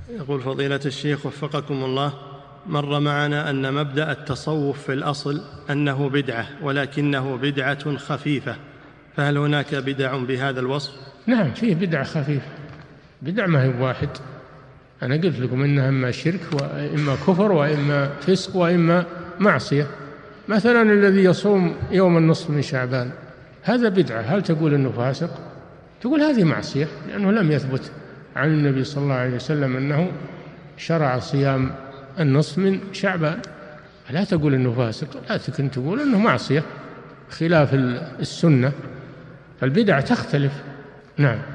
يقول فضيلة الشيخ وفقكم الله، مر معنا أن مبدأ التصوف في الأصل أنه بدعة، ولكنه بدعة خفيفة، فهل هناك بدع بهذا الوصف؟ نعم، فيه بدعة خفيفة، بدع ما هي واحد. أنا قلت لكم إنها إما شرك وإما كفر وإما فسق وإما معصية. مثلا الذي يصوم يوم النصف من شعبان هذا بدعة، هل تقول إنه فاسق؟ تقول هذه معصية، لأنه لم يثبت عن النبي صلى الله عليه وسلم أنه شرع صيام النصف من شعبان، لا تقول إنه فاسق، لكن تقول إنه معصية خلاف السنة، فالبدع تختلف. نعم.